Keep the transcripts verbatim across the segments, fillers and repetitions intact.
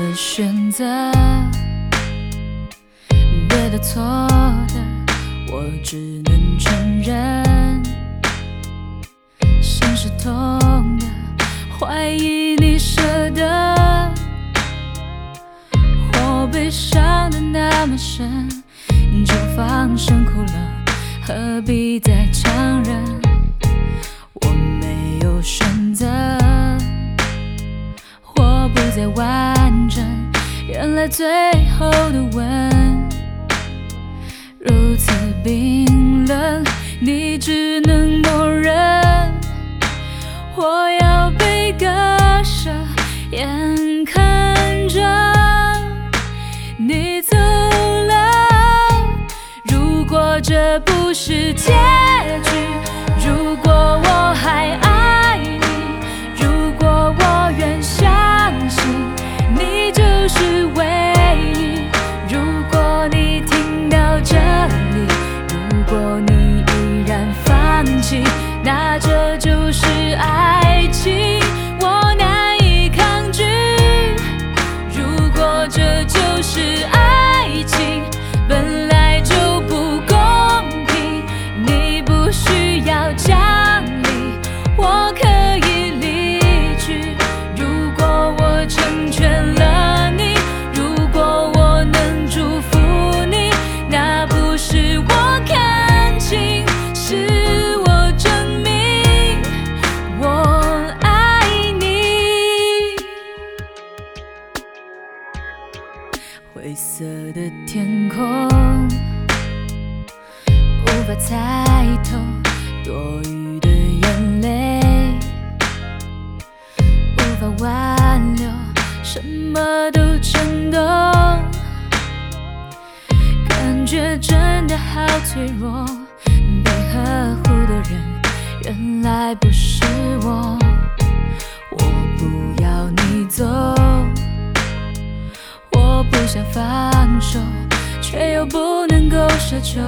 的选择，对的错的，我只能承认。心是痛的，怀疑你舍得，我悲伤的那么深，就放声哭了，何必再强忍？我没有选择，我不再完整，原来最后的吻如此冰冷，你只能默认。我要被割舍，眼看着你走了。如果这不是结局，如果我还爱你，如果我愿相信你就是唯一，如果你听到这里，如果你依然放弃，那这就是爱情，我难以抗拒。如果这就是爱情，本来就不公平，你不需要讲理，我可以离去。如果我成全了你，如果我能祝福你，那不是我看清，是我证明我爱你。灰色的天空，无法猜透多余的眼泪，无法挽留，什么都震动，感觉真的好脆弱，被呵护的人原来不是我。我不要你走，我不想放手，却又不能够奢求。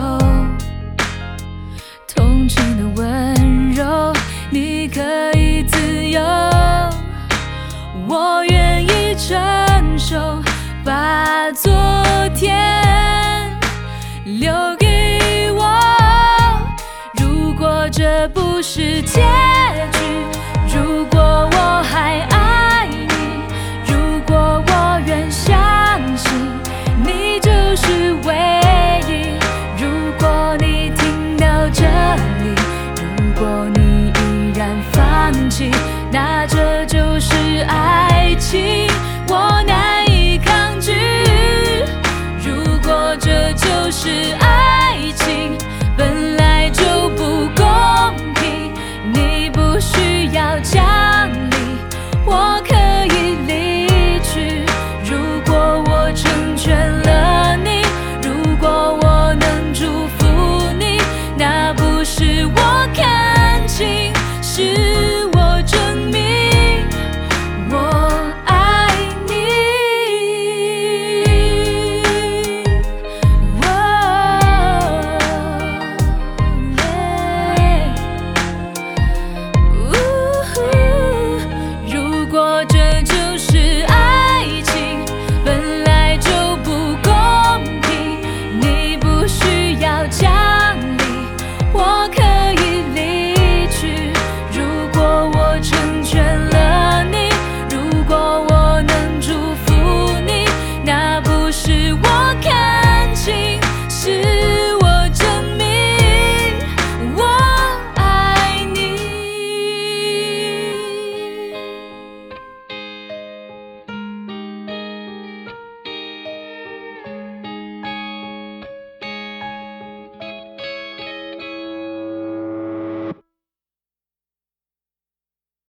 同情的温柔，你可以自由，我愿意承受，把昨天留给我。如果这不是结局，如果我还爱你，如果我愿相信你就是唯一，如果你听到这里，如果你依然放弃，